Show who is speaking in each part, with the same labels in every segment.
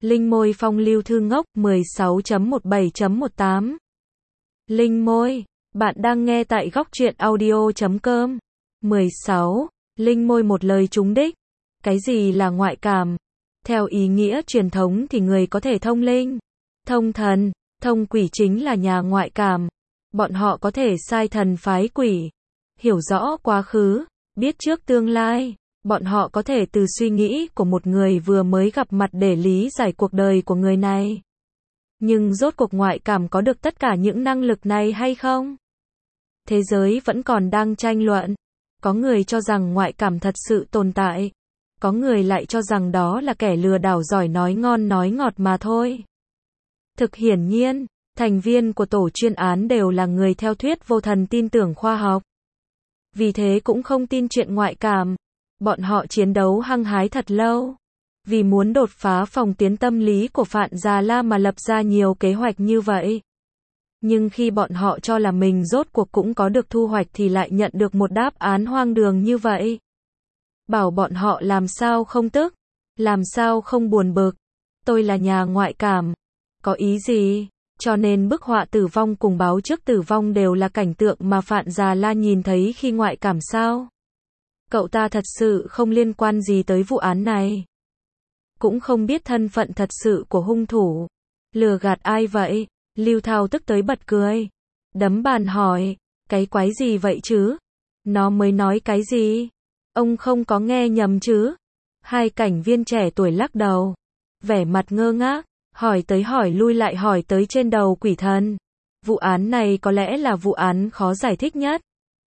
Speaker 1: Linh môi phong lưu thư ngốc 16.17.18. Linh môi, bạn đang nghe tại góc truyện audio.com. 16. Linh môi một lời trúng đích. Cái gì là ngoại cảm? Theo ý nghĩa truyền thống thì người có thể thông linh, thông thần, thông quỷ chính là nhà ngoại cảm. Bọn họ có thể sai thần phái quỷ, hiểu rõ quá khứ, biết trước tương lai. Bọn họ có thể từ suy nghĩ của một người vừa mới gặp mặt để lý giải cuộc đời của người này. Nhưng rốt cuộc ngoại cảm có được tất cả những năng lực này hay không? Thế giới vẫn còn đang tranh luận. Có người cho rằng ngoại cảm thật sự tồn tại. Có người lại cho rằng đó là kẻ lừa đảo giỏi nói ngon nói ngọt mà thôi. Thực hiển nhiên, thành viên của tổ chuyên án đều là người theo thuyết vô thần tin tưởng khoa học. Vì thế cũng không tin chuyện ngoại cảm. Bọn họ chiến đấu hăng hái thật lâu. Vì muốn đột phá phòng tuyến tâm lý của Phạn Già La mà lập ra nhiều kế hoạch như vậy. Nhưng khi bọn họ cho là mình rốt cuộc cũng có được thu hoạch thì lại nhận được một đáp án hoang đường như vậy. Bảo bọn họ làm sao không tức, làm sao không buồn bực. Tôi là nhà ngoại cảm. Có ý gì? Cho nên bức họa tử vong cùng báo trước tử vong đều là cảnh tượng mà Phạn Già La nhìn thấy khi ngoại cảm sao? Cậu ta thật sự không liên quan gì tới vụ án này. Cũng không biết thân phận thật sự của hung thủ. Lừa gạt ai vậy? Lưu Thao tức tới bật cười. Đấm bàn hỏi, cái quái gì vậy chứ? Nó mới nói cái gì? Ông không có nghe nhầm chứ? Hai cảnh viên trẻ tuổi lắc đầu. Vẻ mặt ngơ ngác, hỏi tới hỏi lui lại hỏi tới trên đầu quỷ thần. Vụ án này có lẽ là vụ án khó giải thích nhất.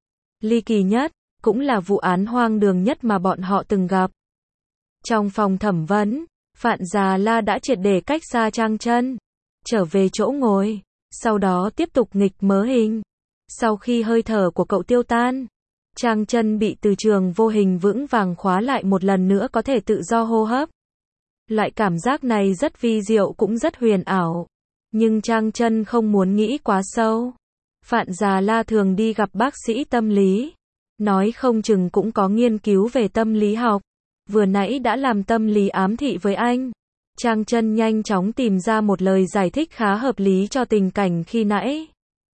Speaker 1: Ly kỳ nhất. Cũng là vụ án hoang đường nhất mà bọn họ từng gặp. Trong phòng thẩm vấn, Phạn Già La đã triệt để cách xa Trang Chân, trở về chỗ ngồi, sau đó tiếp tục nghịch mớ hình. Sau khi hơi thở của cậu tiêu tan, Trang Chân bị từ trường vô hình vững vàng khóa lại một lần nữa có thể tự do hô hấp. Loại cảm giác này rất vi diệu cũng rất huyền ảo. Nhưng Trang Chân không muốn nghĩ quá sâu. Phạn Già La thường đi gặp bác sĩ tâm lý. Nói không chừng cũng có nghiên cứu về tâm lý học. Vừa nãy đã làm tâm lý ám thị với anh. Trang Chân nhanh chóng tìm ra một lời giải thích khá hợp lý cho tình cảnh khi nãy.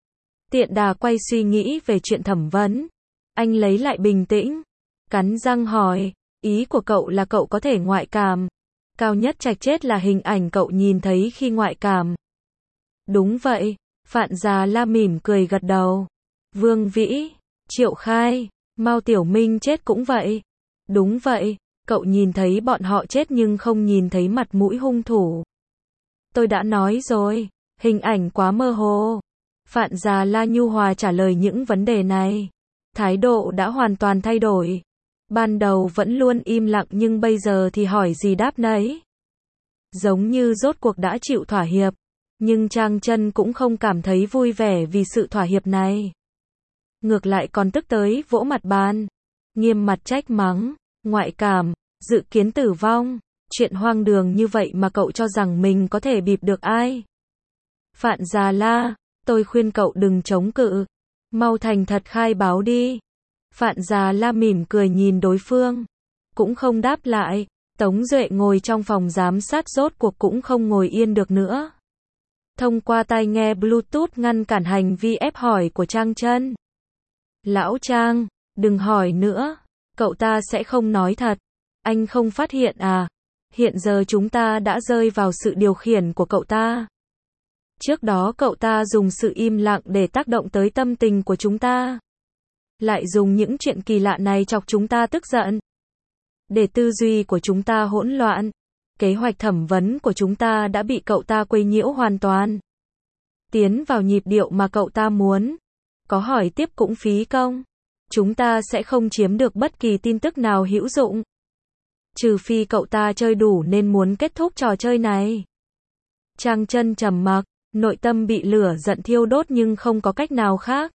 Speaker 1: Tiện đà quay suy nghĩ về chuyện thẩm vấn. Anh lấy lại bình tĩnh. Cắn răng hỏi, ý của cậu là cậu có thể ngoại cảm. Cao nhất trạch chết là hình ảnh cậu nhìn thấy khi ngoại cảm. Đúng vậy. Phạn Già La mỉm cười gật đầu. Vương Vĩ, Triệu Khai, Mao Tiểu Minh chết cũng vậy. Đúng vậy, cậu nhìn thấy bọn họ chết nhưng không nhìn thấy mặt mũi hung thủ. Tôi đã nói rồi, hình ảnh quá mơ hồ. Phạn Già La nhu hòa trả lời những vấn đề này. Thái độ đã hoàn toàn thay đổi. Ban đầu vẫn luôn im lặng nhưng bây giờ thì hỏi gì đáp nấy. Giống như rốt cuộc đã chịu thỏa hiệp. Nhưng Trang Chân cũng không cảm thấy vui vẻ vì sự thỏa hiệp này. Ngược lại còn tức tới vỗ mặt bàn. Nghiêm mặt trách mắng. Ngoại cảm, dự kiến tử vong. Chuyện hoang đường như vậy mà cậu cho rằng mình có thể bịp được ai? Phạn Già La, tôi khuyên cậu đừng chống cự. Mau thành thật khai báo đi. Phạn Già La mỉm cười nhìn đối phương. Cũng không đáp lại. Tống Duệ ngồi trong phòng giám sát rốt cuộc cũng không ngồi yên được nữa. Thông qua tai nghe Bluetooth ngăn cản hành vi ép hỏi của Trang Chân. Lão Trang, đừng hỏi nữa. Cậu ta sẽ không nói thật. Anh không phát hiện à? Hiện giờ chúng ta đã rơi vào sự điều khiển của cậu ta. Trước đó cậu ta dùng sự im lặng để tác động tới tâm tình của chúng ta. Lại dùng những chuyện kỳ lạ này chọc chúng ta tức giận. Để tư duy của chúng ta hỗn loạn. Kế hoạch thẩm vấn của chúng ta đã bị cậu ta quấy nhiễu hoàn toàn. Tiến vào nhịp điệu mà cậu ta muốn. Có hỏi tiếp cũng phí công. Chúng ta sẽ không chiếm được bất kỳ tin tức nào hữu dụng. Trừ phi cậu ta chơi đủ nên muốn kết thúc trò chơi này. Trang Chân trầm mặc, nội tâm bị lửa giận thiêu đốt nhưng không có cách nào khác.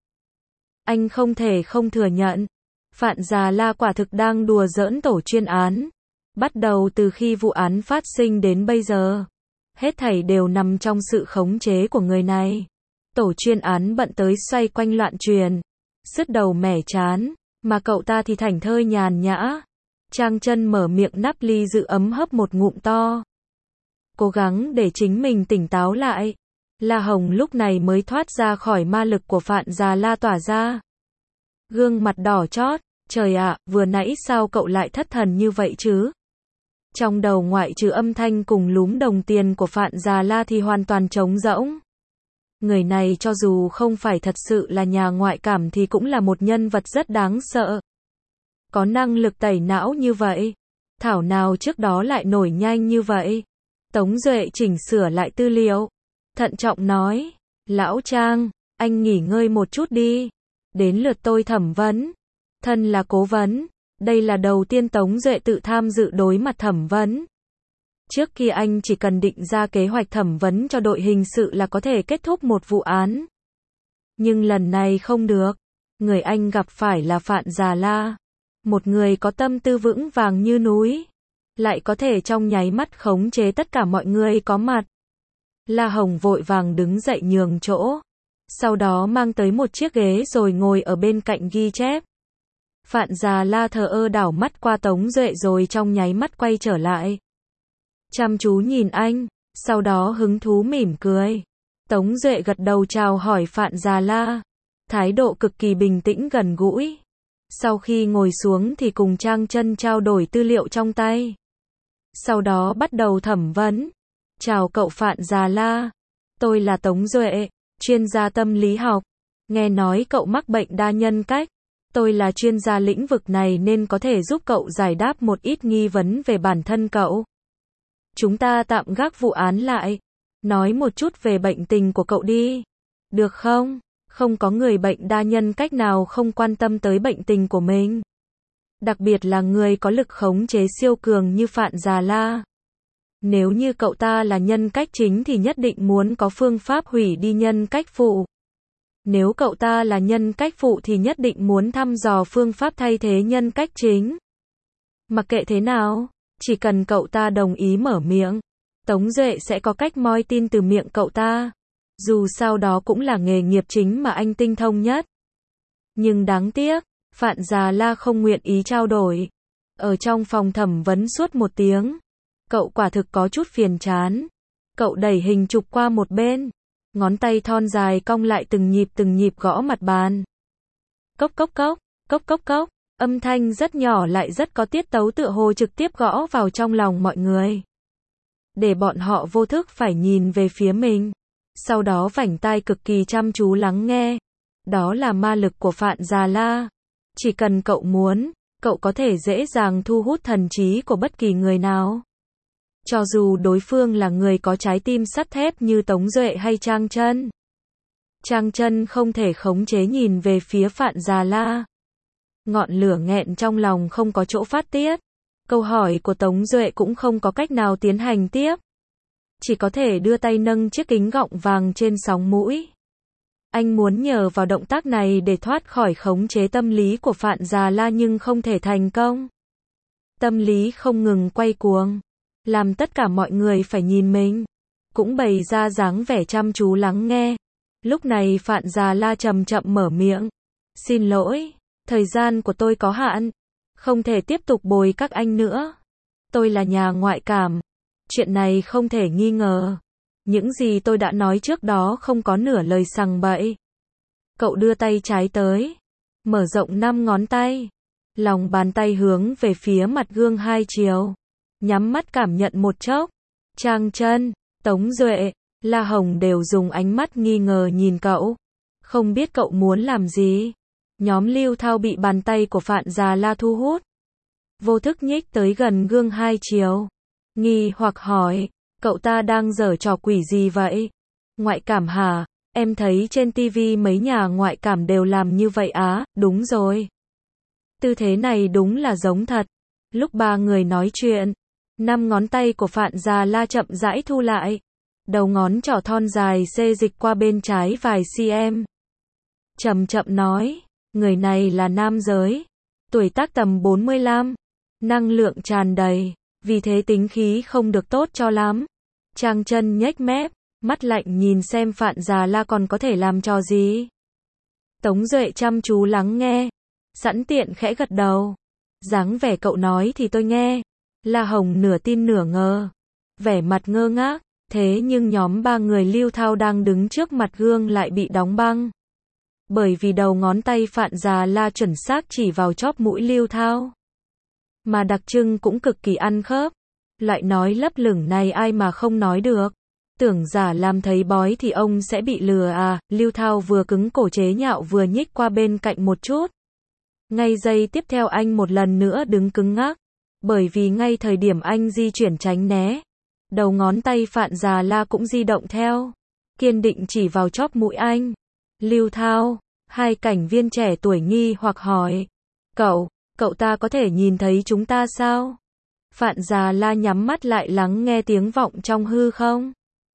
Speaker 1: Anh không thể không thừa nhận. Phạn Già La quả thực đang đùa giỡn tổ chuyên án. Bắt đầu từ khi vụ án phát sinh đến bây giờ. Hết thảy đều nằm trong sự khống chế của người này. Tổ chuyên án bận tới xoay quanh loạn truyền. Sứt đầu mẻ chán. Mà cậu ta thì thảnh thơi nhàn nhã. Trang Chân mở miệng nắp ly giữ ấm hấp một ngụm to. cố gắng để chính mình tỉnh táo lại. La Hồng lúc này mới thoát ra khỏi ma lực của Phạn Già La tỏa ra. Gương mặt đỏ chót, trời ạ, vừa nãy sao cậu lại thất thần như vậy chứ? Trong đầu ngoại trừ âm thanh cùng lúm đồng tiền của Phạn Già La thì hoàn toàn trống rỗng. Người này cho dù không phải thật sự là nhà ngoại cảm thì cũng là một nhân vật rất đáng sợ. Có năng lực tẩy não như vậy. Thảo nào trước đó lại nổi nhanh như vậy. Tống Duệ chỉnh sửa lại tư liệu. Thận trọng nói, lão Trang, anh nghỉ ngơi một chút đi. Đến lượt tôi thẩm vấn. Thân là cố vấn. Đây là đầu tiên Tống Duệ tự tham dự đối mặt thẩm vấn. Trước kia anh chỉ cần định ra kế hoạch thẩm vấn cho đội hình sự là có thể kết thúc một vụ án. Nhưng lần này không được. Người anh gặp phải là Phạn Già La. Một người có tâm tư vững vàng như núi. Lại có thể trong nháy mắt khống chế tất cả mọi người có mặt. La Hồng vội vàng đứng dậy nhường chỗ. Sau đó mang tới một chiếc ghế rồi ngồi ở bên cạnh ghi chép. Phạn Già La thờ ơ đảo mắt qua Tống Duệ rồi trong nháy mắt quay trở lại. Chăm chú nhìn anh, sau đó hứng thú mỉm cười. Tống Duệ gật đầu chào hỏi Phạn Già La. Thái độ cực kỳ bình tĩnh gần gũi. Sau khi ngồi xuống thì cùng Trang Chân trao đổi tư liệu trong tay. Sau đó bắt đầu thẩm vấn. Chào cậu Phạn Già La. Tôi là Tống Duệ, chuyên gia tâm lý học. Nghe nói cậu mắc bệnh đa nhân cách. Tôi là chuyên gia lĩnh vực này nên có thể giúp cậu giải đáp một ít nghi vấn về bản thân cậu. Chúng ta tạm gác vụ án lại. Nói một chút về bệnh tình của cậu đi. Được không? Không có người bệnh đa nhân cách nào không quan tâm tới bệnh tình của mình. Đặc biệt là người có lực khống chế siêu cường như Phạn Già La. Nếu như cậu ta là nhân cách chính thì nhất định muốn có phương pháp hủy đi nhân cách phụ. Nếu cậu ta là nhân cách phụ thì nhất định muốn thăm dò phương pháp thay thế nhân cách chính. Mặc kệ thế nào, chỉ cần cậu ta đồng ý mở miệng, Tống Duệ sẽ có cách moi tin từ miệng cậu ta. Dù sao đó cũng là nghề nghiệp chính mà anh tinh thông nhất. Nhưng đáng tiếc, Phạn Già La không nguyện ý trao đổi. Ở trong phòng thẩm vấn suốt 1 tiếng. Cậu quả thực có chút phiền chán. Cậu đẩy hình chụp qua một bên. Ngón tay thon dài cong lại từng nhịp gõ mặt bàn. Cốc cốc cốc, cốc cốc cốc. Âm thanh rất nhỏ lại rất có tiết tấu tựa hồ trực tiếp gõ vào trong lòng mọi người. Để bọn họ vô thức phải nhìn về phía mình. Sau đó vảnh tai cực kỳ chăm chú lắng nghe. Đó là ma lực của Phạn Già La. Chỉ cần cậu muốn, cậu có thể dễ dàng thu hút thần trí của bất kỳ người nào. Cho dù đối phương là người có trái tim sắt thép như Tống Duệ hay Trang Chân. Trang Chân không thể khống chế nhìn về phía Phạn Già La. Ngọn lửa nghẹn trong lòng không có chỗ phát tiết. Câu hỏi của Tống Duệ cũng không có cách nào tiến hành tiếp. Chỉ có thể đưa tay nâng chiếc kính gọng vàng trên sóng mũi. Anh muốn nhờ vào động tác này để thoát khỏi khống chế tâm lý của Phạn Già La nhưng không thể thành công. Tâm lý không ngừng quay cuồng, làm tất cả mọi người phải nhìn mình, cũng bày ra dáng vẻ chăm chú lắng nghe. Lúc này Phạn Già La chậm chậm mở miệng. Xin lỗi, thời gian của tôi có hạn, không thể tiếp tục bồi các anh nữa. Tôi là nhà ngoại cảm. Chuyện này không thể nghi ngờ. Những gì tôi đã nói trước đó không có nửa lời sằng bậy. Cậu đưa tay trái tới, mở rộng 5 ngón tay. Lòng bàn tay hướng về phía mặt gương 2 chiều. Nhắm mắt cảm nhận một chốc. Trang Chân, Tống Duệ, La Hồng đều dùng ánh mắt nghi ngờ nhìn cậu. Không biết cậu muốn làm gì. Nhóm Lưu Thao bị bàn tay của Phạn Già La thu hút. Vô thức nhích tới gần gương 2 chiều. Nghi hoặc hỏi, cậu ta đang giở trò quỷ gì vậy? Ngoại cảm hả? Em thấy trên TV mấy nhà ngoại cảm đều làm như vậy á, đúng rồi. Tư thế này đúng là giống thật. Lúc 3 người nói chuyện, 5 ngón tay của Phạn Già La chậm rãi thu lại. Đầu ngón trỏ thon dài xê dịch qua bên trái vài cm. Chậm chậm nói, người này là nam giới. Tuổi tác tầm 45. Năng lượng tràn đầy. Vì thế tính khí không được tốt cho lắm. Trang Chân nhếch mép, mắt lạnh nhìn xem Phạn Già La còn có thể làm trò gì. Tống Duệ chăm chú lắng nghe, sẵn tiện khẽ gật đầu. Dáng vẻ cậu nói thì tôi nghe. La Hồng nửa tin nửa ngờ. vẻ mặt ngơ ngác, thế nhưng nhóm ba người Lưu Thao đang đứng trước mặt gương lại bị đóng băng. Bởi vì đầu ngón tay Phạn Già La chuẩn xác chỉ vào chóp mũi Lưu Thao. Mà đặc trưng cũng cực kỳ ăn khớp. Loại nói lấp lửng này ai mà không nói được. Tưởng giả làm thấy bói thì ông sẽ bị lừa à, Lưu Thao vừa cứng cổ chế nhạo vừa nhích qua bên cạnh một chút. Ngay giây tiếp theo anh một lần nữa đứng cứng ngắc. Bởi vì ngay thời điểm anh di chuyển tránh né, đầu ngón tay Phạn Già La cũng di động theo. Kiên định chỉ vào chóp mũi anh. Lưu Thao, hai cảnh viên trẻ tuổi nghi hoặc hỏi. Cậu ta có thể nhìn thấy chúng ta sao? Phạn Già La nhắm mắt lại lắng nghe tiếng vọng trong hư không.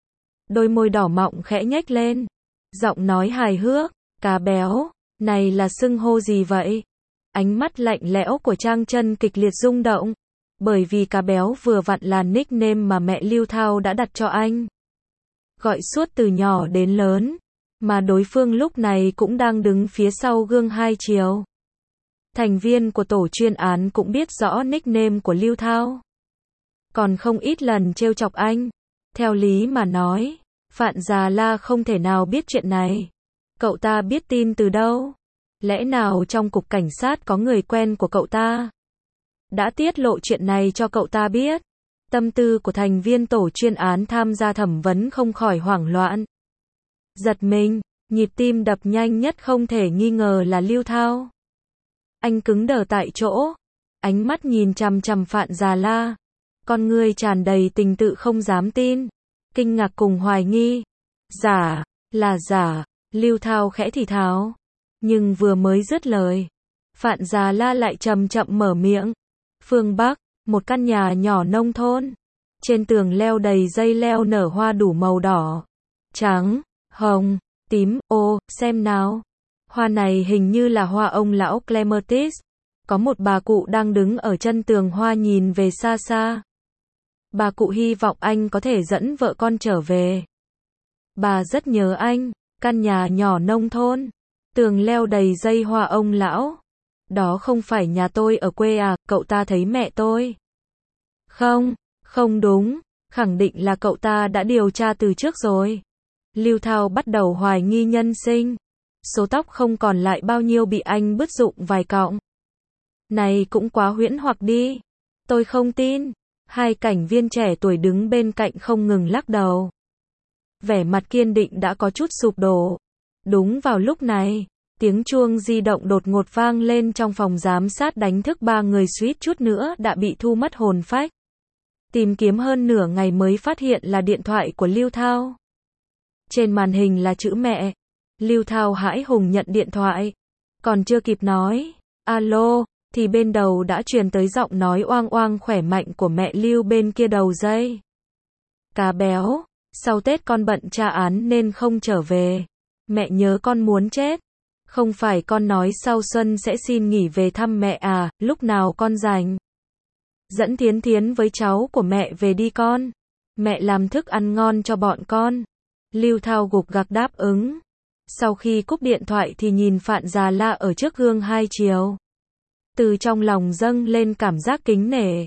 Speaker 1: Đôi môi đỏ mọng khẽ nhếch lên. Giọng nói hài hước, cá béo, này là xưng hô gì vậy? Ánh mắt lạnh lẽo của Trang Chân kịch liệt rung động. Bởi vì cá béo vừa vặn là nickname mà mẹ Lưu Thao đã đặt cho anh. Gọi suốt từ nhỏ đến lớn. Mà đối phương lúc này cũng đang đứng phía sau gương hai chiều. Thành viên của tổ chuyên án cũng biết rõ nickname của Lưu Thao. Còn không ít lần trêu chọc anh. Theo lý mà nói, Phạn Già La không thể nào biết chuyện này. Cậu ta biết tin từ đâu? Lẽ nào trong cục cảnh sát có người quen của cậu ta đã tiết lộ chuyện này cho cậu ta biết? Tâm tư của thành viên tổ chuyên án tham gia thẩm vấn không khỏi hoảng loạn. Giật mình, nhịp tim đập nhanh nhất không thể nghi ngờ là Lưu Thao. Anh cứng đờ tại chỗ, ánh mắt nhìn chằm chằm Phạn Già La, con người tràn đầy tình tự không dám tin, kinh ngạc cùng hoài nghi. Giả, là giả, Lưu Thao khẽ thì thào. Nhưng vừa mới dứt lời, Phạn Già La lại chậm chậm mở miệng. Phương Bắc, một căn nhà nhỏ nông thôn. Trên tường leo đầy dây leo nở hoa đủ màu đỏ, trắng, hồng, tím, ô, xem nào. Hoa này hình như là hoa ông lão Clematis. Có một bà cụ đang đứng ở chân tường hoa nhìn về xa xa. Bà cụ hy vọng anh có thể dẫn vợ con trở về. Bà rất nhớ anh. Căn nhà nhỏ nông thôn, tường leo đầy dây hoa ông lão. Đó không phải nhà tôi ở quê à, cậu ta thấy mẹ tôi. Không đúng, khẳng định là cậu ta đã điều tra từ trước rồi. Lưu Thao bắt đầu hoài nghi nhân sinh. Số tóc không còn lại bao nhiêu bị anh bứt rụng vài cọng. Này cũng quá huyễn hoặc đi. Tôi không tin. Hai cảnh viên trẻ tuổi đứng bên cạnh không ngừng lắc đầu. Vẻ mặt kiên định đã có chút sụp đổ. Đúng vào lúc này, tiếng chuông di động đột ngột vang lên trong phòng giám sát đánh thức ba người suýt chút nữa đã bị thu mất hồn phách. Tìm kiếm hơn nửa ngày mới phát hiện là điện thoại của Lưu Thao. Trên màn hình là chữ mẹ. Lưu Thao hãi hùng nhận điện thoại. Còn chưa kịp nói alo, thì bên đầu đã truyền tới giọng nói oang oang khỏe mạnh của mẹ Lưu bên kia đầu dây. Cá béo, sau Tết con bận tra án nên không trở về. Mẹ nhớ con muốn chết. Không phải con nói sau xuân sẽ xin nghỉ về thăm mẹ à, lúc nào con rảnh? Dẫn Thiến Thiến với cháu của mẹ về đi con. Mẹ làm thức ăn ngon cho bọn con. Lưu Thao gục gặc đáp ứng. Sau khi cúp điện thoại thì nhìn Phạn Già La ở trước gương hai chiều. Từ trong lòng dâng lên cảm giác kính nể.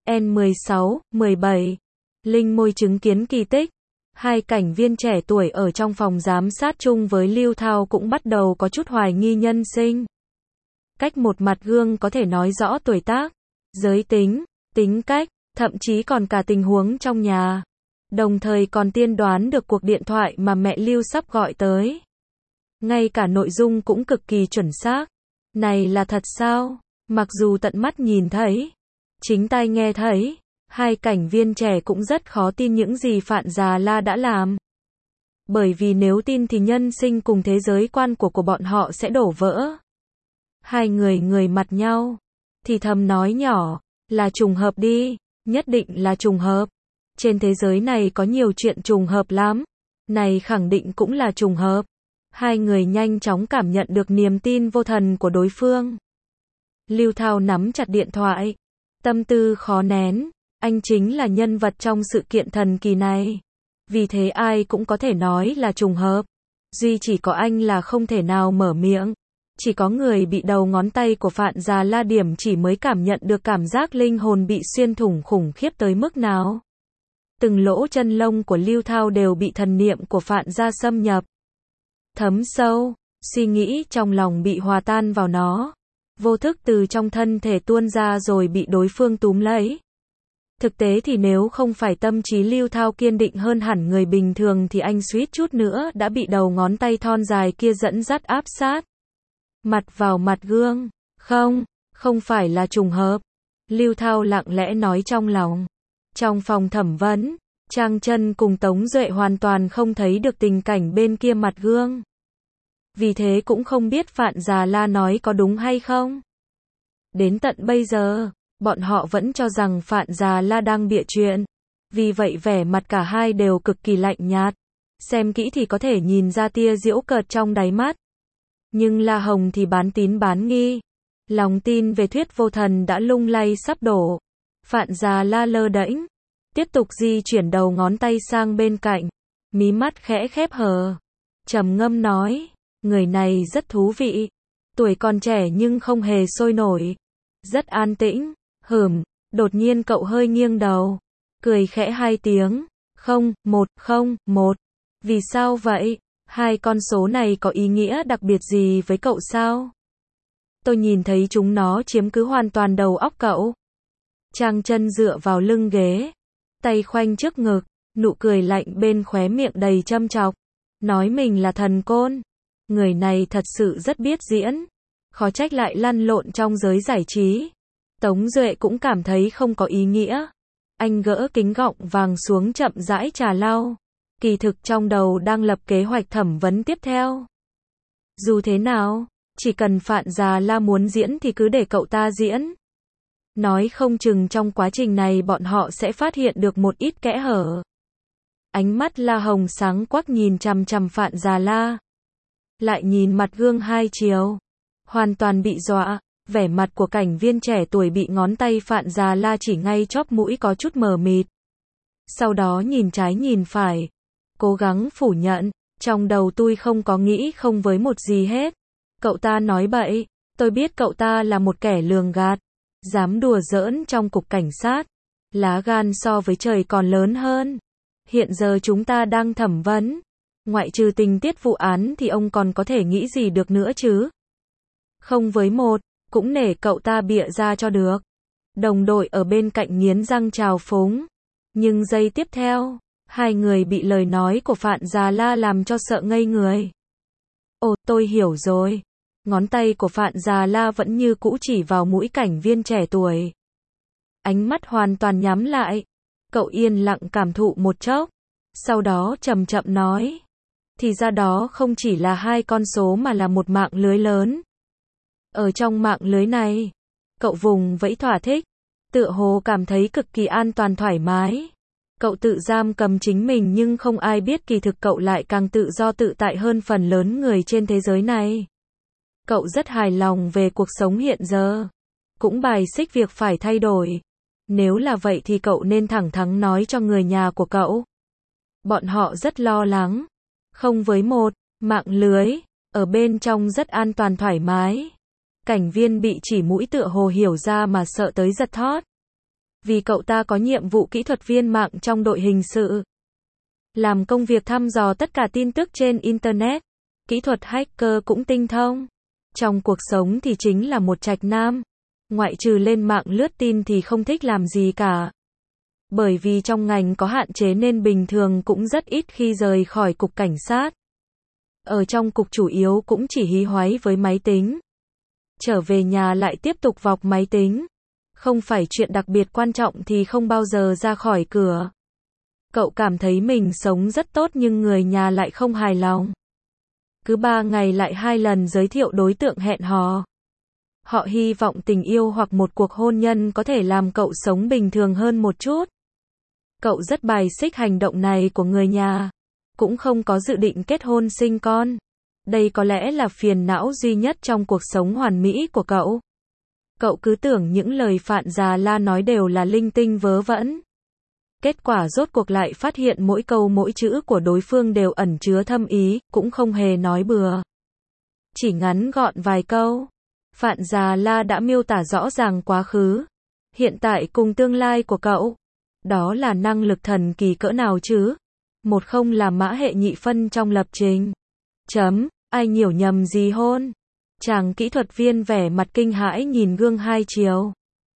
Speaker 1: N16, 17. Linh môi chứng kiến kỳ tích. Hai cảnh viên trẻ tuổi ở trong phòng giám sát chung với Lưu Thao cũng bắt đầu có chút hoài nghi nhân sinh. Cách một mặt gương có thể nói rõ tuổi tác, giới tính, tính cách, thậm chí còn cả tình huống trong nhà. Đồng thời còn tiên đoán được cuộc điện thoại mà mẹ Lưu sắp gọi tới. Ngay cả nội dung cũng cực kỳ chuẩn xác. Này là thật sao? Mặc dù tận mắt nhìn thấy, chính tai nghe thấy, hai cảnh viên trẻ cũng rất khó tin những gì Phạn Già La đã làm. Bởi vì nếu tin thì nhân sinh cùng thế giới quan của bọn họ sẽ đổ vỡ. Hai người mặt nhau, thì thầm nói nhỏ, là trùng hợp đi, nhất định là trùng hợp. Trên thế giới này có nhiều chuyện trùng hợp lắm. Này khẳng định cũng là trùng hợp. Hai người nhanh chóng cảm nhận được niềm tin vô thần của đối phương. Lưu Thao nắm chặt điện thoại. Tâm tư khó nén. Anh chính là nhân vật trong sự kiện thần kỳ này. Vì thế ai cũng có thể nói là trùng hợp. Duy chỉ có anh là không thể nào mở miệng. Chỉ có người bị đầu ngón tay của Phạn Già La điểm chỉ mới cảm nhận được cảm giác linh hồn bị xuyên thủng khủng khiếp tới mức nào. Từng lỗ chân lông của Lưu Thao đều bị thần niệm của Phạn Gia xâm nhập. Thấm sâu, suy nghĩ trong lòng bị hòa tan vào nó. Vô thức từ trong thân thể tuôn ra rồi bị đối phương túm lấy. Thực tế thì nếu không phải tâm trí Lưu Thao kiên định hơn hẳn người bình thường thì anh suýt chút nữa đã bị đầu ngón tay thon dài kia dẫn dắt áp sát. Mặt vào mặt gương. Không phải là trùng hợp. Lưu Thao lặng lẽ nói trong lòng. Trong phòng thẩm vấn, Trang Chân cùng Tống Duệ hoàn toàn không thấy được tình cảnh bên kia mặt gương. Vì thế cũng không biết Phạn Già La nói có đúng hay không. Đến tận bây giờ, bọn họ vẫn cho rằng Phạn Già La đang bịa chuyện. Vì vậy vẻ mặt cả hai đều cực kỳ lạnh nhạt. Xem kỹ thì có thể nhìn ra tia giễu cợt trong đáy mắt. Nhưng La Hồng thì bán tín bán nghi. Lòng tin về thuyết vô thần đã lung lay sắp đổ. Phạn Già La lơ đễnh, tiếp tục di chuyển đầu ngón tay sang bên cạnh, mí mắt khẽ khép hờ, trầm ngâm nói, người này rất thú vị, tuổi còn trẻ nhưng không hề sôi nổi, rất an tĩnh. Đột nhiên cậu hơi nghiêng đầu, cười khẽ hai tiếng, 101, vì sao vậy? Hai con số này có ý nghĩa đặc biệt gì với cậu sao? Tôi nhìn thấy chúng nó chiếm cứ hoàn toàn đầu óc cậu. Trang Chân dựa vào lưng ghế, tay khoanh trước ngực, nụ cười lạnh bên khóe miệng đầy châm chọc, nói mình là thần côn. Người này thật sự rất biết diễn, khó trách lại lăn lộn trong giới giải trí. Tống Duệ cũng cảm thấy không có ý nghĩa. Anh gỡ kính gọng vàng xuống chậm rãi trà lau. Kỳ thực trong đầu đang lập kế hoạch thẩm vấn tiếp theo. Dù thế nào, chỉ cần Phạn Già La muốn diễn thì cứ để cậu ta diễn. Nói không chừng trong quá trình này bọn họ sẽ phát hiện được một ít kẽ hở. Ánh mắt La Hồng sáng quắc nhìn chằm chằm Phạn Già La. Lại nhìn mặt gương hai chiều. Hoàn toàn bị dọa, vẻ mặt của cảnh viên trẻ tuổi bị ngón tay Phạn Già La chỉ ngay chóp mũi có chút mờ mịt. Sau đó nhìn trái nhìn phải. Cố gắng phủ nhận, trong đầu tôi không có nghĩ không với một gì hết. Cậu ta nói bậy, tôi biết cậu ta là một kẻ lường gạt. Dám đùa giỡn trong cục cảnh sát. Lá gan so với trời còn lớn hơn. Hiện giờ chúng ta đang thẩm vấn. Ngoại trừ tình tiết vụ án thì ông còn có thể nghĩ gì được nữa chứ? Không với một, cũng nể cậu ta bịa ra cho được. Đồng đội ở bên cạnh nghiến răng trào phúng. Nhưng giây tiếp theo, hai người bị lời nói của Phạn Già La làm cho sợ ngây người. Ồ, tôi hiểu rồi. Ngón tay của Phạn Già La vẫn như cũ chỉ vào mũi cảnh viên trẻ tuổi. Ánh mắt hoàn toàn nhắm lại. Cậu yên lặng cảm thụ một chốc. Sau đó chậm chậm nói. Thì ra đó không chỉ là hai con số mà là một mạng lưới lớn. Ở trong mạng lưới này, cậu vùng vẫy thỏa thích. Tựa hồ cảm thấy cực kỳ an toàn thoải mái. Cậu tự giam cầm chính mình nhưng không ai biết kỳ thực cậu lại càng tự do tự tại hơn phần lớn người trên thế giới này. Cậu rất hài lòng về cuộc sống hiện giờ. Cũng bài xích việc phải thay đổi. Nếu là vậy thì cậu nên thẳng thắn nói cho người nhà của cậu. Bọn họ rất lo lắng. Không với một, mạng lưới, ở bên trong rất an toàn thoải mái. Cảnh viên bị chỉ mũi tựa hồ hiểu ra mà sợ tới giật thót. Vì cậu ta có nhiệm vụ kỹ thuật viên mạng trong đội hình sự. Làm công việc thăm dò tất cả tin tức trên Internet. Kỹ thuật hacker cũng tinh thông. Trong cuộc sống thì chính là một trạch nam. Ngoại trừ lên mạng lướt tin thì không thích làm gì cả. Bởi vì trong ngành có hạn chế nên bình thường cũng rất ít khi rời khỏi cục cảnh sát. Ở trong cục chủ yếu cũng chỉ hí hoáy với máy tính. Trở về nhà lại tiếp tục vọc máy tính. Không phải chuyện đặc biệt quan trọng thì không bao giờ ra khỏi cửa. Cậu cảm thấy mình sống rất tốt nhưng người nhà lại không hài lòng. Cứ 3 ngày lại 2 lần giới thiệu đối tượng hẹn hò. Họ hy vọng tình yêu hoặc một cuộc hôn nhân có thể làm cậu sống bình thường hơn một chút. Cậu rất bài xích hành động này của người nhà. Cũng không có dự định kết hôn sinh con. Đây có lẽ là phiền não duy nhất trong cuộc sống hoàn mỹ của cậu. Cậu cứ tưởng những lời Phạn Già La nói đều là linh tinh vớ vẩn. Kết quả rốt cuộc lại phát hiện mỗi câu mỗi chữ của đối phương đều ẩn chứa thâm ý, cũng không hề nói bừa. Chỉ ngắn gọn vài câu. Phạn Già La đã miêu tả rõ ràng quá khứ, hiện tại cùng tương lai của cậu. Đó là năng lực thần kỳ cỡ nào chứ? Một không là mã hệ nhị phân trong lập trình. Ai hiểu nhầm gì hôn? Chàng kỹ thuật viên vẻ mặt kinh hãi nhìn gương hai chiều.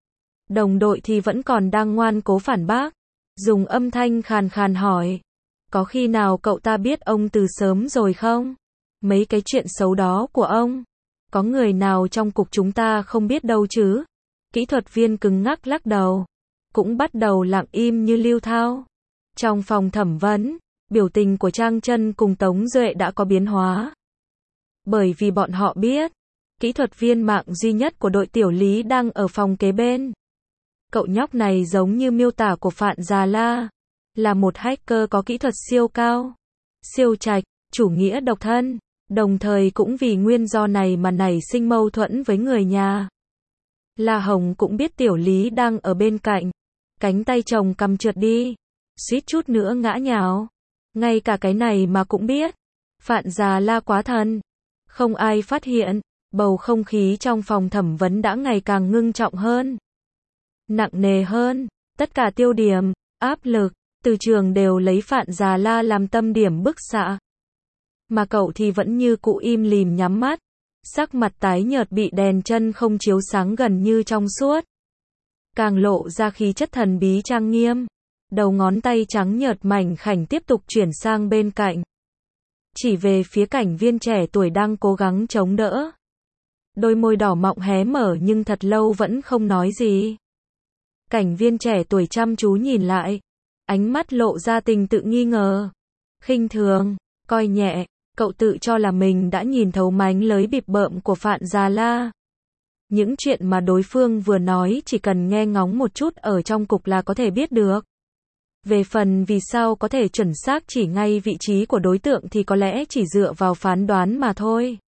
Speaker 1: Đồng đội thì vẫn còn đang ngoan cố phản bác. Dùng âm thanh khàn khàn hỏi. Có khi nào cậu ta biết ông từ sớm rồi không? Mấy cái chuyện xấu đó của ông. Có người nào trong cục chúng ta không biết đâu chứ? Kỹ thuật viên cứng ngắc lắc đầu. Cũng bắt đầu lặng im như lưu thao. Trong phòng thẩm vấn, biểu tình của Trang Trân cùng Tống Duệ đã có biến hóa. Bởi vì bọn họ biết, kỹ thuật viên mạng duy nhất của đội tiểu lý đang ở phòng kế bên. Cậu nhóc này giống như miêu tả của Phạn Già La, là một hacker có kỹ thuật siêu cao, siêu trạch, chủ nghĩa độc thân, đồng thời cũng vì nguyên do này mà nảy sinh mâu thuẫn với người nhà. La Hồng cũng biết tiểu lý đang ở bên cạnh, cánh tay chồng cầm trượt đi, suýt chút nữa ngã nhào. Ngay cả cái này mà cũng biết. Phạn Già La quá thần. Không ai phát hiện, bầu không khí trong phòng thẩm vấn đã ngày càng ngưng trọng hơn. Nặng nề hơn, tất cả tiêu điểm, áp lực, từ trường đều lấy Phạn Già La làm tâm điểm bức xạ. Mà cậu thì vẫn như cụ im lìm nhắm mắt, sắc mặt tái nhợt bị đèn chân không chiếu sáng gần như trong suốt. Càng lộ ra khí chất thần bí trang nghiêm. Đầu ngón tay trắng nhợt mảnh khảnh tiếp tục chuyển sang bên cạnh. Chỉ về phía cảnh viên trẻ tuổi đang cố gắng chống đỡ. Đôi môi đỏ mọng hé mở nhưng thật lâu vẫn không nói gì. Cảnh viên trẻ tuổi chăm chú nhìn lại. Ánh mắt lộ ra tình tự nghi ngờ. Khinh thường, coi nhẹ, cậu tự cho là mình đã nhìn thấu mánh lới bịp bợm của Phạn Già La. Những chuyện mà đối phương vừa nói chỉ cần nghe ngóng một chút ở trong cục là có thể biết được. Về phần vì sao có thể chuẩn xác chỉ ngay vị trí của đối tượng thì có lẽ chỉ dựa vào phán đoán mà thôi.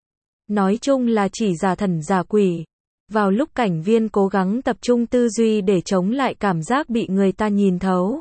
Speaker 1: Nói chung là chỉ giả thần giả quỷ. Vào lúc cảnh viên cố gắng tập trung tư duy để chống lại cảm giác bị người ta nhìn thấu.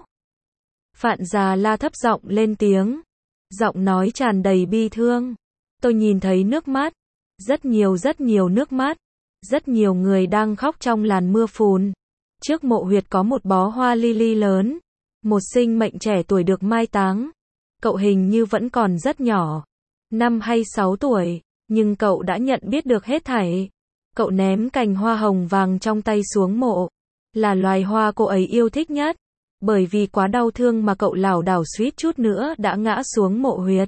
Speaker 1: Phạn Già La thấp giọng lên tiếng. Giọng nói tràn đầy bi thương. Tôi nhìn thấy nước mắt. Rất nhiều nước mắt. Rất nhiều người đang khóc trong làn mưa phùn. Trước mộ huyệt có một bó hoa lily lớn. Một sinh mệnh trẻ tuổi được mai táng. Cậu hình như vẫn còn rất nhỏ. 5 hay 6 tuổi. Nhưng cậu đã nhận biết được hết thảy. Cậu ném cành hoa hồng vàng trong tay xuống mộ. Là loài hoa cô ấy yêu thích nhất. Bởi vì quá đau thương mà cậu lảo đảo suýt chút nữa đã ngã xuống mộ huyệt.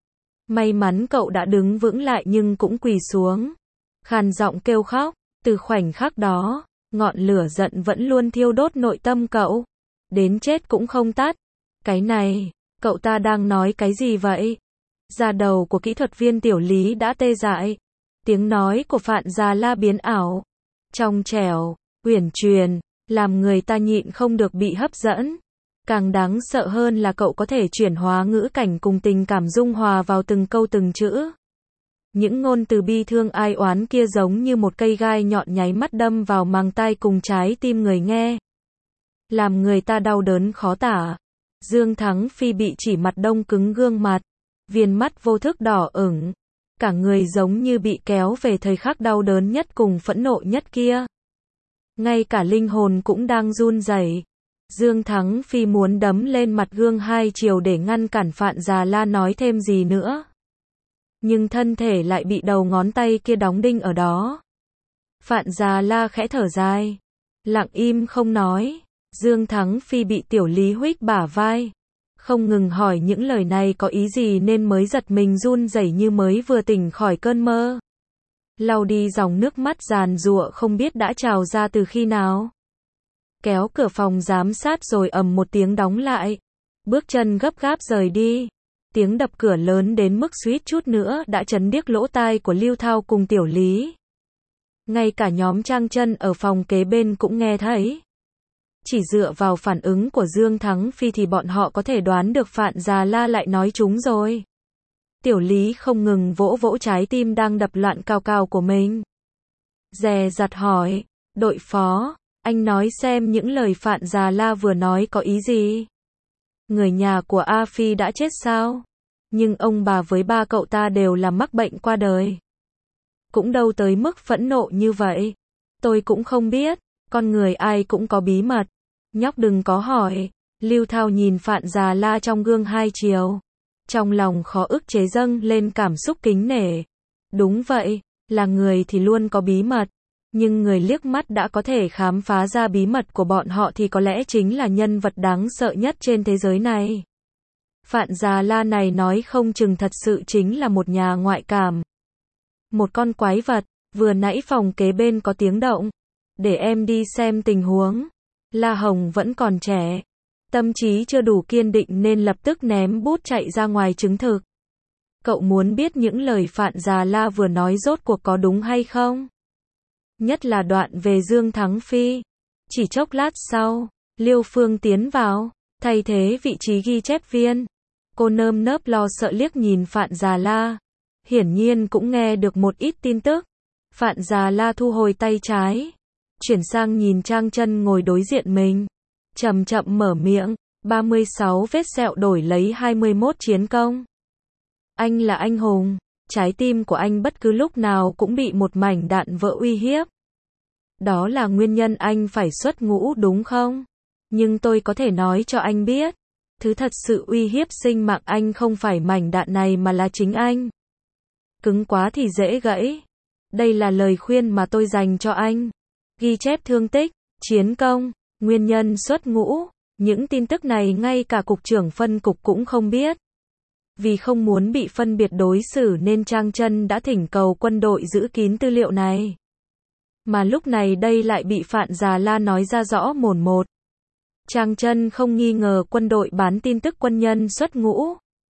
Speaker 1: May mắn cậu đã đứng vững lại nhưng cũng quỳ xuống. Khàn giọng kêu khóc. Từ khoảnh khắc đó, ngọn lửa giận vẫn luôn thiêu đốt nội tâm cậu. Đến chết cũng không tắt. Cái này, cậu ta đang nói cái gì vậy? Da đầu của kỹ thuật viên tiểu lý đã tê dại. Tiếng nói của Phạn Già La biến ảo. Trong trẻo, uyển chuyển, làm người ta nhịn không được bị hấp dẫn. Càng đáng sợ hơn là cậu có thể chuyển hóa ngữ cảnh cùng tình cảm dung hòa vào từng câu từng chữ. Những ngôn từ bi thương ai oán kia giống như một cây gai nhọn nháy mắt đâm vào màng tai cùng trái tim người nghe. Làm người ta đau đớn khó tả. Dương Thắng Phi bị chỉ mặt đông cứng gương mặt. Viền mắt vô thức đỏ ửng. Cả người giống như bị kéo về thời khắc đau đớn nhất cùng phẫn nộ nhất kia. Ngay cả linh hồn cũng đang run rẩy. Dương Thắng Phi muốn đấm lên mặt gương hai chiều để ngăn cản Phạn Già La nói thêm gì nữa. Nhưng thân thể lại bị đầu ngón tay kia đóng đinh ở đó. Phạn Già La khẽ thở dài. Lặng im không nói. Dương Thắng Phi bị tiểu lý huých bả vai. Không ngừng hỏi những lời này có ý gì nên mới giật mình run rẩy như mới vừa tỉnh khỏi cơn mơ. Lau đi dòng nước mắt giàn giụa không biết đã trào ra từ khi nào. Kéo cửa phòng giám sát rồi ầm một tiếng đóng lại. Bước chân gấp gáp rời đi. Tiếng đập cửa lớn đến mức suýt chút nữa đã chấn điếc lỗ tai của Lưu Thao cùng tiểu lý. Ngay cả nhóm Trang Trân ở phòng kế bên cũng nghe thấy. Chỉ dựa vào phản ứng của Dương Thắng Phi thì bọn họ có thể đoán được Phạn Già La lại nói chúng rồi. Tiểu lý không ngừng vỗ vỗ trái tim đang đập loạn cao cao của mình. Dè dặt hỏi, đội phó, anh nói xem những lời Phạn Già La vừa nói có ý gì? Người nhà của A Phi đã chết sao? Nhưng ông bà với ba cậu ta đều là mắc bệnh qua đời. Cũng đâu tới mức phẫn nộ như vậy. Tôi cũng không biết, con người ai cũng có bí mật. Nhóc đừng có hỏi. Lưu Thao nhìn Phạn Già La trong gương hai chiều. Trong lòng khó ức chế dâng lên cảm xúc kính nể. Đúng vậy, là người thì luôn có bí mật. Nhưng người liếc mắt đã có thể khám phá ra bí mật của bọn họ thì có lẽ chính là nhân vật đáng sợ nhất trên thế giới này. Phạn Già La này nói không chừng thật sự chính là một nhà ngoại cảm. Một con quái vật, vừa nãy phòng kế bên có tiếng động. Để em đi xem tình huống. La Hồng vẫn còn trẻ. Tâm trí chưa đủ kiên định nên lập tức ném bút chạy ra ngoài chứng thực. Cậu muốn biết những lời Phạn Già La vừa nói rốt cuộc có đúng hay không? Nhất là đoạn về Dương Thắng Phi. Chỉ chốc lát sau, Liêu Phương tiến vào, thay thế vị trí ghi chép viên. Cô nơm nớp lo sợ liếc nhìn Phạn Già La. Hiển nhiên cũng nghe được một ít tin tức. Phạn Già La thu hồi tay trái, chuyển sang nhìn Trang Chân ngồi đối diện mình. Chậm chậm mở miệng, 36 vết sẹo đổi lấy 21 chiến công. Anh là anh hùng, trái tim của anh bất cứ lúc nào cũng bị một mảnh đạn vỡ uy hiếp. Đó là nguyên nhân anh phải xuất ngũ đúng không? Nhưng tôi có thể nói cho anh biết, thứ thật sự uy hiếp sinh mạng anh không phải mảnh đạn này mà là chính anh. Cứng quá thì dễ gãy. Đây là lời khuyên mà tôi dành cho anh. Ghi chép thương tích, chiến công, nguyên nhân xuất ngũ, những tin tức này ngay cả cục trưởng phân cục cũng không biết. Vì không muốn bị phân biệt đối xử nên Trang Chân đã thỉnh cầu quân đội giữ kín tư liệu này. Mà lúc này đây lại bị Phạn Già La nói ra rõ mồn một. Trang Chân không nghi ngờ quân đội bán tin tức quân nhân xuất ngũ.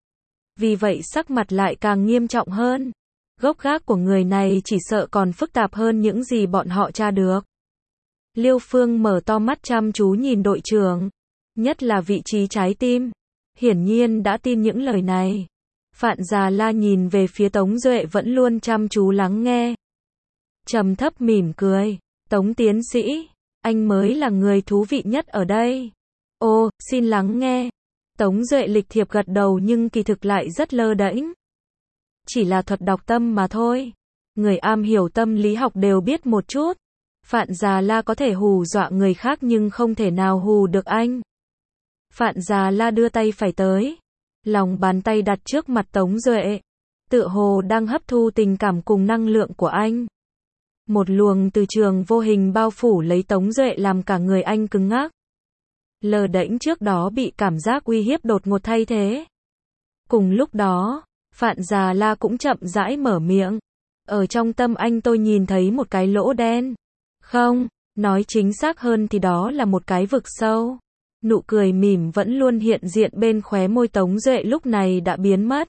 Speaker 1: Vì vậy sắc mặt lại càng nghiêm trọng hơn. Gốc gác của người này chỉ sợ còn phức tạp hơn những gì bọn họ tra được. Liêu Phương mở to mắt chăm chú nhìn đội trưởng. Nhất là vị trí trái tim. Hiển nhiên đã tin những lời này. Phạn Già La nhìn về phía Tống Duệ vẫn luôn chăm chú lắng nghe. Trầm thấp mỉm cười. Tống tiến sĩ, anh mới là người thú vị nhất ở đây. Ô, xin lắng nghe. Tống Duệ lịch thiệp gật đầu nhưng kỳ thực lại rất lơ đễnh. Chỉ là thuật đọc tâm mà thôi. Người am hiểu tâm lý học đều biết một chút. Phạn Già La có thể hù dọa người khác nhưng không thể nào hù được anh. Phạn Già La đưa tay phải tới. Lòng bàn tay đặt trước mặt Tống Duệ. Tựa hồ đang hấp thu tình cảm cùng năng lượng của anh. Một luồng từ trường vô hình bao phủ lấy Tống Duệ làm cả người anh cứng ngắc. Lờ đễnh trước đó bị cảm giác uy hiếp đột ngột thay thế. Cùng lúc đó, Phạn Già La cũng chậm rãi mở miệng. Ở trong tâm anh tôi nhìn thấy một cái lỗ đen. Không, nói chính xác hơn thì đó là một cái vực sâu. Nụ cười mỉm vẫn luôn hiện diện bên khóe môi Tống Duệ lúc này đã biến mất.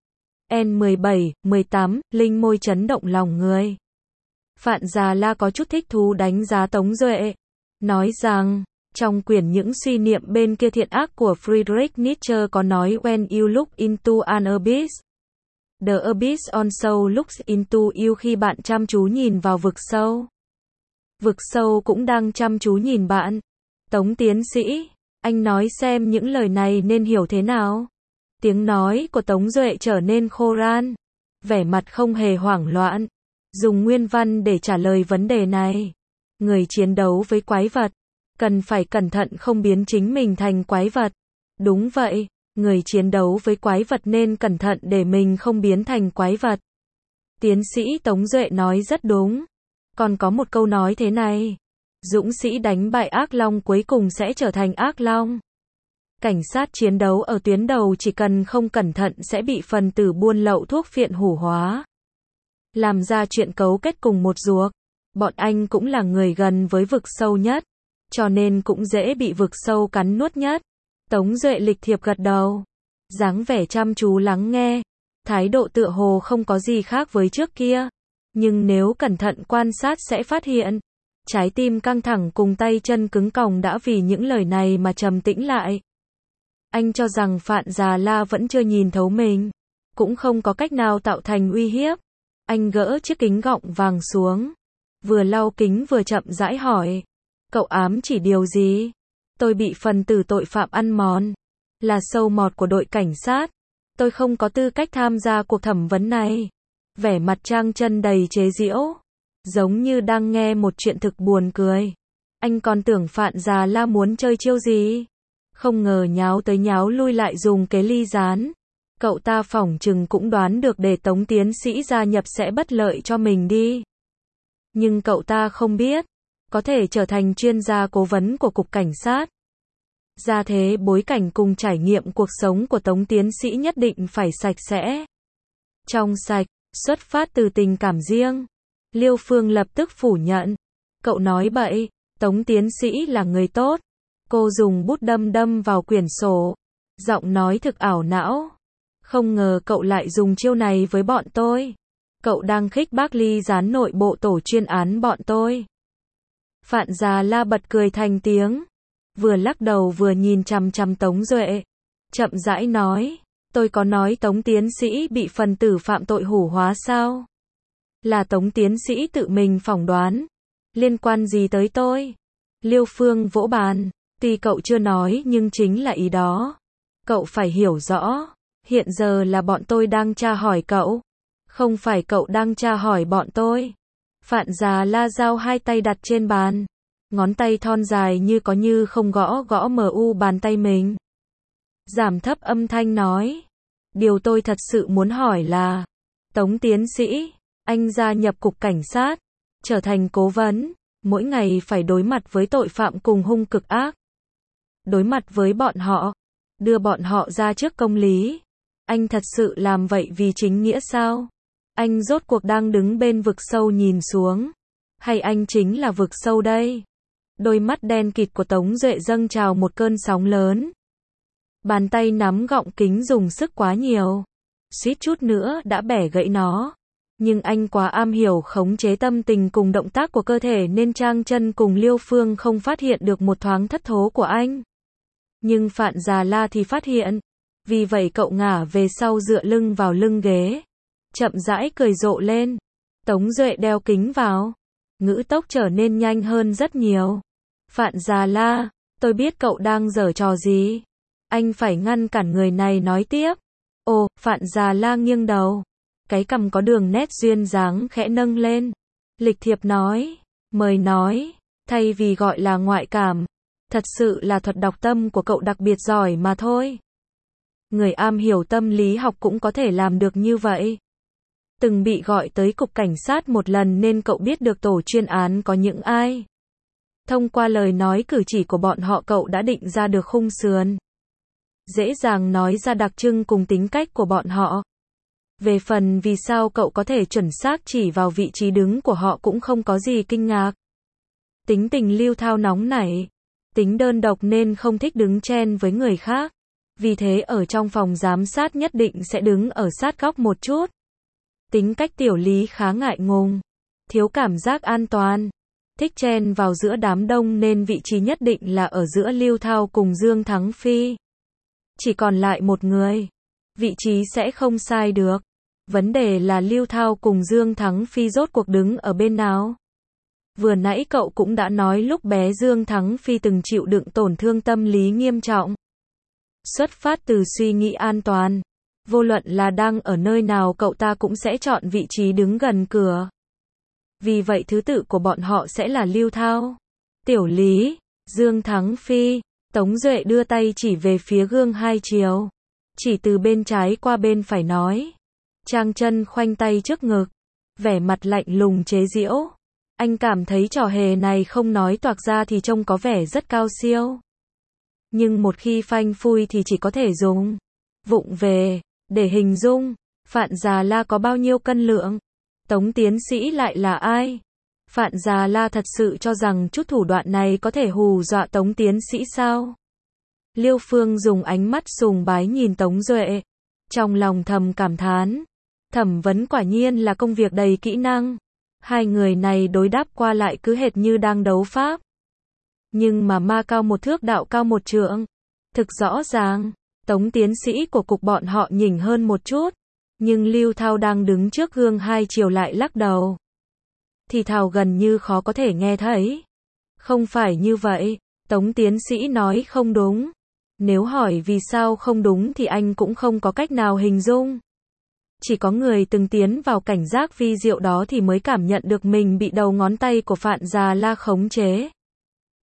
Speaker 1: N17, 18, linh môi chấn động lòng người. Phạn Già La có chút thích thú đánh giá Tống Duệ. Nói rằng, trong quyển những suy niệm bên kia thiện ác của Friedrich Nietzsche có nói when you look into an abyss, the abyss also looks into you khi bạn chăm chú nhìn vào vực sâu. Vực sâu cũng đang chăm chú nhìn bạn. Tống tiến sĩ, anh nói xem những lời này nên hiểu thế nào? Tiếng nói của Tống Duệ trở nên khô ran. Vẻ mặt không hề hoảng loạn. Dùng nguyên văn để trả lời vấn đề này. Người chiến đấu với quái vật, cần phải cẩn thận không biến chính mình thành quái vật. Đúng vậy, người chiến đấu với quái vật nên cẩn thận để mình không biến thành quái vật. Tiến sĩ Tống Duệ nói rất đúng. Còn có một câu nói thế này. Dũng sĩ đánh bại ác long cuối cùng sẽ trở thành ác long. Cảnh sát chiến đấu ở tuyến đầu chỉ cần không cẩn thận sẽ bị phần tử buôn lậu thuốc phiện hủ hóa. Làm ra chuyện cấu kết cùng một ruột. Bọn anh cũng là người gần với vực sâu nhất. Cho nên cũng dễ bị vực sâu cắn nuốt nhất. Tống Duệ lịch thiệp gật đầu. Dáng vẻ chăm chú lắng nghe. Thái độ tựa hồ không có gì khác với trước kia. Nhưng nếu cẩn thận quan sát sẽ phát hiện. Trái tim căng thẳng cùng tay chân cứng còng đã vì những lời này mà trầm tĩnh lại. Anh cho rằng Phạn Già La vẫn chưa nhìn thấu mình. Cũng không có cách nào tạo thành uy hiếp. Anh gỡ chiếc kính gọng vàng xuống. Vừa lau kính vừa chậm rãi hỏi. Cậu ám chỉ điều gì? Tôi bị phần tử tội phạm ăn mòn. Là sâu mọt của đội cảnh sát. Tôi không có tư cách tham gia cuộc thẩm vấn này. Vẻ mặt Trang Chân đầy chế giễu. Giống như đang nghe một chuyện thực buồn cười. Anh còn tưởng Phạn Già La muốn chơi chiêu gì. Không ngờ nháo tới nháo lui lại dùng kế ly gián. Cậu ta phỏng chừng cũng đoán được để Tống tiến sĩ gia nhập sẽ bất lợi cho mình đi. Nhưng cậu ta không biết, có thể trở thành chuyên gia cố vấn của Cục Cảnh sát. Ra thế bối cảnh cùng trải nghiệm cuộc sống của Tống tiến sĩ nhất định phải sạch sẽ. Trong sạch, xuất phát từ tình cảm riêng. Liêu Phương lập tức phủ nhận. Cậu nói bậy, Tống tiến sĩ là người tốt. Cô dùng bút đâm vào quyển sổ. Giọng nói thực ảo não. Không ngờ cậu lại dùng chiêu này với bọn tôi. Cậu đang khích bác ly gián nội bộ tổ chuyên án bọn tôi. Phạn Già La bật cười thành tiếng. Vừa lắc đầu vừa nhìn chằm chằm Tống Duệ. Chậm rãi nói. Tôi có nói Tống tiến sĩ bị phần tử phạm tội hủ hóa sao? Là Tống tiến sĩ tự mình phỏng đoán. Liên quan gì tới tôi? Liêu Phương vỗ bàn. Tuy cậu chưa nói nhưng chính là ý đó. Cậu phải hiểu rõ. Hiện giờ là bọn tôi đang tra hỏi cậu. Không phải cậu đang tra hỏi bọn tôi. Phạn Già La giao hai tay đặt trên bàn. Ngón tay thon dài như có như không gõ bàn tay mình. Giảm thấp âm thanh nói. Điều tôi thật sự muốn hỏi là. Tống tiến sĩ, anh gia nhập Cục Cảnh sát. Trở thành cố vấn. Mỗi ngày phải đối mặt với tội phạm cùng hung cực ác. Đối mặt với bọn họ. Đưa bọn họ ra trước công lý. Anh thật sự làm vậy vì chính nghĩa sao? Anh rốt cuộc đang đứng bên vực sâu nhìn xuống. Hay anh chính là vực sâu đây? Đôi mắt đen kịt của Tống Duệ dâng trào một cơn sóng lớn. Bàn tay nắm gọng kính dùng sức quá nhiều. Suýt chút nữa đã bẻ gãy nó. Nhưng anh quá am hiểu khống chế tâm tình cùng động tác của cơ thể nên Trang Chân cùng Liêu Phương không phát hiện được một thoáng thất thố của anh. Nhưng Phạn Già La thì phát hiện. Vì vậy cậu ngả về sau dựa lưng vào lưng ghế. Chậm rãi cười rộ lên. Tống Duệ đeo kính vào. Ngữ tốc trở nên nhanh hơn rất nhiều. Phạn Già La, tôi biết cậu đang giở trò gì. Anh phải ngăn cản người này nói tiếp. Ồ, Phạn Già La nghiêng đầu. Cái cằm có đường nét duyên dáng khẽ nâng lên. Lịch thiệp nói. Mời nói. Thay vì gọi là ngoại cảm. Thật sự là thuật đọc tâm của cậu đặc biệt giỏi mà thôi. Người am hiểu tâm lý học cũng có thể làm được như vậy. Từng bị gọi tới Cục Cảnh sát một lần nên cậu biết được tổ chuyên án có những ai. Thông qua lời nói cử chỉ của bọn họ cậu đã định ra được khung sườn. Dễ dàng nói ra đặc trưng cùng tính cách của bọn họ. Về phần vì sao cậu có thể chuẩn xác chỉ vào vị trí đứng của họ cũng không có gì kinh ngạc. Tính tình lưu thao nóng nảy. Tính đơn độc nên không thích đứng chen với người khác. Vì thế ở trong phòng giám sát nhất định sẽ đứng ở sát góc một chút. Tính cách Tiểu Lý khá ngại ngùng. Thiếu cảm giác an toàn. Thích chen vào giữa đám đông nên vị trí nhất định là ở giữa Lưu Thao cùng Dương Thắng Phi. Chỉ còn lại một người. Vị trí sẽ không sai được. Vấn đề là Lưu Thao cùng Dương Thắng Phi rốt cuộc đứng ở bên nào. Vừa nãy cậu cũng đã nói lúc bé Dương Thắng Phi từng chịu đựng tổn thương tâm lý nghiêm trọng. Xuất phát từ suy nghĩ an toàn. Vô luận là đang ở nơi nào cậu ta cũng sẽ chọn vị trí đứng gần cửa. Vì vậy thứ tự của bọn họ sẽ là Lưu Thao, Tiểu Lý, Dương Thắng Phi. Tống Duệ đưa tay chỉ về phía gương hai chiều. Chỉ từ bên trái qua bên phải nói. Trang Chân khoanh tay trước ngực. Vẻ mặt lạnh lùng chế giễu. Anh cảm thấy trò hề này không nói toạc ra thì trông có vẻ rất cao siêu. Nhưng một khi phanh phui thì chỉ có thể dùng vụng về để hình dung. Phạn Già La có bao nhiêu cân lượng? Tống tiến sĩ lại là ai? Phạn Già La thật sự cho rằng chút thủ đoạn này có thể hù dọa Tống tiến sĩ sao? Liêu Phương dùng ánh mắt sùng bái nhìn Tống Duệ. Trong lòng thầm cảm thán. Thẩm vấn quả nhiên là công việc đầy kỹ năng. Hai người này đối đáp qua lại cứ hệt như đang đấu pháp. Nhưng mà ma cao một thước đạo cao một trượng. Thực rõ ràng, Tống tiến sĩ của cục bọn họ nhỉnh hơn một chút. Nhưng Lưu Thao đang đứng trước gương hai chiều lại lắc đầu. Thì thào gần như khó có thể nghe thấy. Không phải như vậy, Tống tiến sĩ nói không đúng. Nếu hỏi vì sao không đúng thì anh cũng không có cách nào hình dung. Chỉ có người từng tiến vào cảnh giác vi diệu đó thì mới cảm nhận được mình bị đầu ngón tay của Phạn Già La khống chế.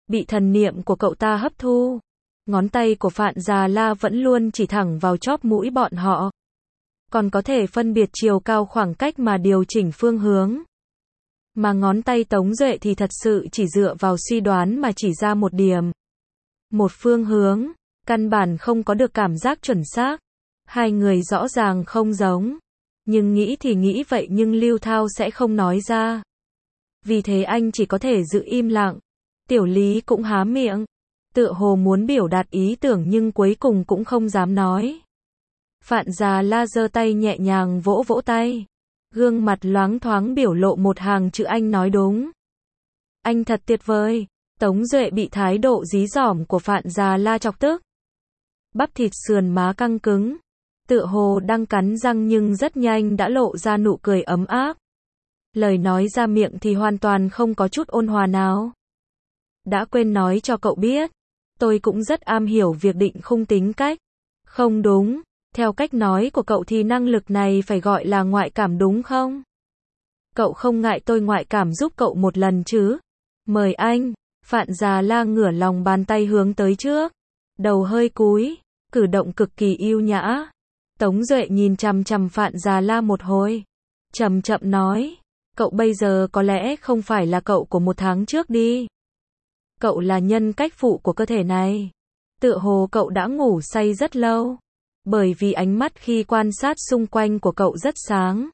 Speaker 1: bị thần niệm của cậu ta hấp thu. Ngón tay của Phạn Già La vẫn luôn chỉ thẳng vào chóp mũi bọn họ. Còn có thể phân biệt chiều cao khoảng cách mà điều chỉnh phương hướng. Mà ngón tay Tống Duệ thì thật sự chỉ dựa vào suy đoán mà chỉ ra một điểm. Một phương hướng, căn bản không có được cảm giác chuẩn xác. Hai người rõ ràng không giống. Nhưng nghĩ thì nghĩ vậy nhưng Lưu Thao sẽ không nói ra. Vì thế anh chỉ có thể giữ im lặng. Tiểu Lý cũng há miệng. Tựa hồ muốn biểu đạt ý tưởng nhưng cuối cùng cũng không dám nói. Phạn Già La giơ tay nhẹ nhàng vỗ vỗ tay. Gương mặt loáng thoáng biểu lộ một hàng chữ anh nói đúng. Anh thật tuyệt vời. Tống Duệ bị thái độ dí dỏm của Phạn Già La chọc tức. Bắp thịt sườn má căng cứng. Tựa hồ đang cắn răng nhưng rất nhanh đã lộ ra nụ cười ấm áp. Lời nói ra miệng thì hoàn toàn không có chút ôn hòa nào. Đã quên nói cho cậu biết. Tôi cũng rất am hiểu việc định khung tính cách. Không đúng. Theo cách nói của cậu thì năng lực này phải gọi là ngoại cảm đúng không? Cậu không ngại tôi ngoại cảm giúp cậu một lần chứ? Mời anh. Phạn Già La ngửa lòng bàn tay hướng tới trước. Đầu hơi cúi. Cử động cực kỳ yêu nhã. Tống Duệ nhìn chằm chằm Phạn Già La một hồi. Chậm chậm nói. Cậu bây giờ có lẽ không phải là cậu của một tháng trước đi. Cậu là nhân cách phụ của cơ thể này. Tựa hồ cậu đã ngủ say rất lâu. Bởi vì ánh mắt khi quan sát xung quanh của cậu rất sáng.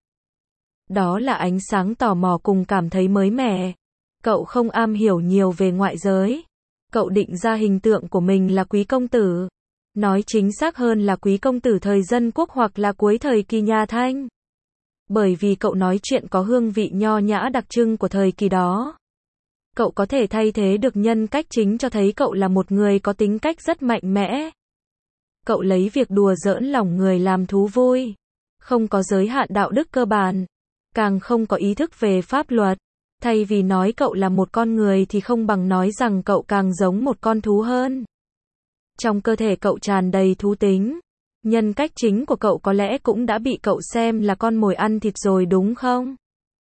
Speaker 1: Đó là ánh sáng tò mò cùng cảm thấy mới mẻ. Cậu không am hiểu nhiều về ngoại giới. Cậu định ra hình tượng của mình là quý công tử. Nói chính xác hơn là quý công tử thời dân quốc hoặc là cuối thời kỳ nhà Thanh. Bởi vì cậu nói chuyện có hương vị nho nhã đặc trưng của thời kỳ đó. Cậu có thể thay thế được nhân cách chính cho thấy cậu là một người có tính cách rất mạnh mẽ. Cậu lấy việc đùa giỡn lòng người làm thú vui. Không có giới hạn đạo đức cơ bản. Càng không có ý thức về pháp luật. Thay vì nói cậu là một con người thì không bằng nói rằng cậu càng giống một con thú hơn. Trong cơ thể cậu tràn đầy thú tính. Nhân cách chính của cậu có lẽ cũng đã bị cậu xem là con mồi ăn thịt rồi đúng không?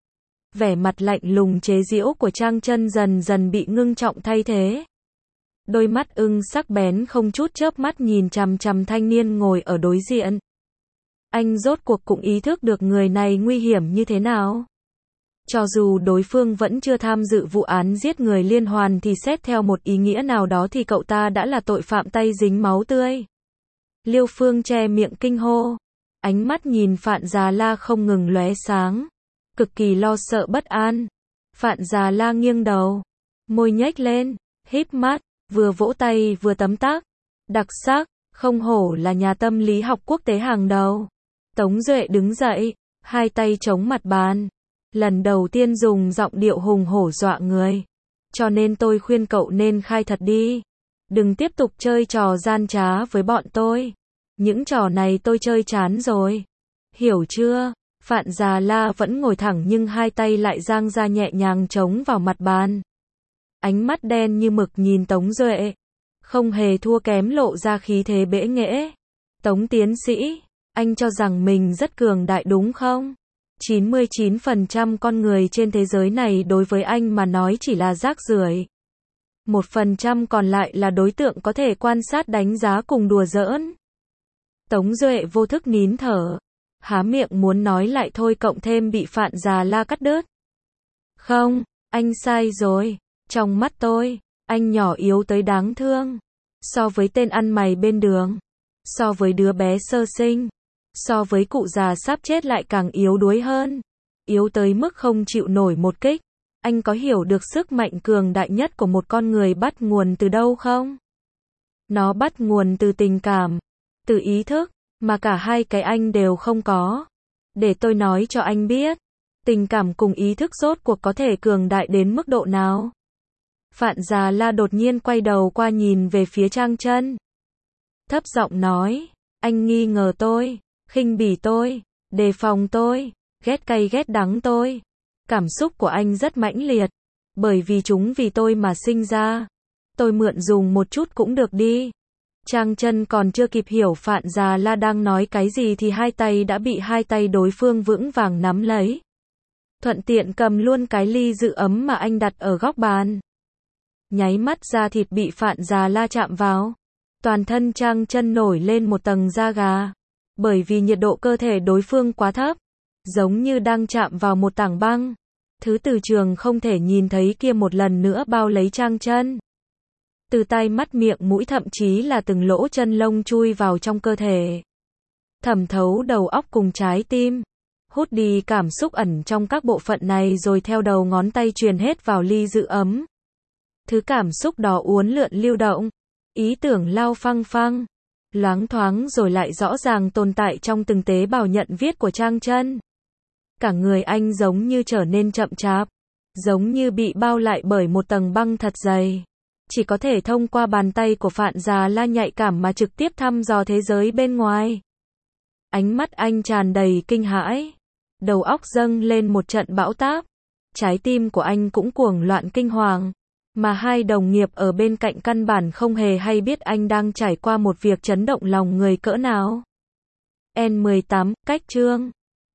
Speaker 1: Vẻ mặt lạnh lùng chế giễu của Trang Chân dần dần bị ngưng trọng thay thế. Đôi mắt ưng sắc bén không chút chớp mắt nhìn chằm chằm thanh niên ngồi ở đối diện. Anh rốt cuộc cũng ý thức được người này nguy hiểm như thế nào. Cho dù đối phương vẫn chưa tham dự vụ án giết người liên hoàn thì xét theo một ý nghĩa nào đó thì cậu ta đã là tội phạm tay dính máu tươi. Liêu Phương che miệng kinh hô. Ánh mắt nhìn Phạn Già La không ngừng lóe sáng. Cực kỳ lo sợ bất an. Phạn Già La nghiêng đầu. Môi nhếch lên. Híp mắt. Vừa vỗ tay vừa tấm tắc. Đặc sắc. Không hổ là nhà tâm lý học quốc tế hàng đầu. Tống Duệ đứng dậy. Hai tay chống mặt bàn. Lần đầu tiên dùng giọng điệu hùng hổ dọa người. Cho nên tôi khuyên cậu nên khai thật đi. Đừng tiếp tục chơi trò gian trá với bọn tôi. Những trò này tôi chơi chán rồi. Hiểu chưa? Phạn Già La vẫn ngồi thẳng nhưng hai tay lại dang ra nhẹ nhàng chống vào mặt bàn. Ánh mắt đen như mực nhìn Tống Duệ. Không hề thua kém lộ ra khí thế bẽ nghễ. Tống tiến sĩ, anh cho rằng mình rất cường đại đúng không? 99% con người trên thế giới này đối với anh mà nói chỉ là rác rưởi. 1% còn lại là đối tượng có thể quan sát đánh giá cùng đùa giỡn. Tống Duệ vô thức nín thở. Há miệng muốn nói lại thôi cộng thêm bị Phạn Già La cắt đứt. Không, anh sai rồi. Trong mắt tôi, anh nhỏ yếu tới đáng thương. So với tên ăn mày bên đường. So với đứa bé sơ sinh. So với cụ già sắp chết lại càng yếu đuối hơn. Yếu tới mức không chịu nổi một kích. Anh có hiểu được sức mạnh cường đại nhất của một con người bắt nguồn từ đâu không? Nó bắt nguồn từ tình cảm, từ ý thức, mà cả hai cái anh đều không có. Để tôi nói cho anh biết, tình cảm cùng ý thức rốt cuộc có thể cường đại đến mức độ nào. Phạn Già La đột nhiên quay đầu qua nhìn về phía Trang Chân. Thấp giọng nói, anh nghi ngờ tôi, khinh bỉ tôi, đề phòng tôi, ghét cay ghét đắng tôi. Cảm xúc của anh rất mãnh liệt, bởi vì chúng vì tôi mà sinh ra. Tôi mượn dùng một chút cũng được đi. Trang Chân còn chưa kịp hiểu Phạn Già La đang nói cái gì thì hai tay đã bị hai tay đối phương vững vàng nắm lấy. Thuận tiện cầm luôn cái ly giữ ấm mà anh đặt ở góc bàn. Nháy mắt da thịt bị Phạn Già La chạm vào. Toàn thân Trang Chân nổi lên một tầng da gà. Bởi vì nhiệt độ cơ thể đối phương quá thấp. Giống như đang chạm vào một tảng băng. Thứ từ trường không thể nhìn thấy kia một lần nữa bao lấy Trang Chân. Từ tai mắt miệng mũi thậm chí là từng lỗ chân lông chui vào trong cơ thể. Thẩm thấu đầu óc cùng trái tim. Hút đi cảm xúc ẩn trong các bộ phận này rồi theo đầu ngón tay truyền hết vào ly giữ ấm. Thứ cảm xúc đó uốn lượn lưu động. Ý tưởng lao phăng phăng. Loáng thoáng rồi lại rõ ràng tồn tại trong từng tế bào nhận viết của Trang Chân. Cả người anh giống như trở nên chậm chạp. Giống như bị bao lại bởi một tầng băng thật dày. Chỉ có thể thông qua bàn tay của Phạn Già La nhạy cảm mà trực tiếp thăm dò thế giới bên ngoài. Ánh mắt anh tràn đầy kinh hãi. Đầu óc dâng lên một trận bão táp. Trái tim của anh cũng cuồng loạn kinh hoàng. Mà hai đồng nghiệp ở bên cạnh căn bản không hề hay biết anh đang trải qua một việc chấn động lòng người cỡ nào. N18, cách chương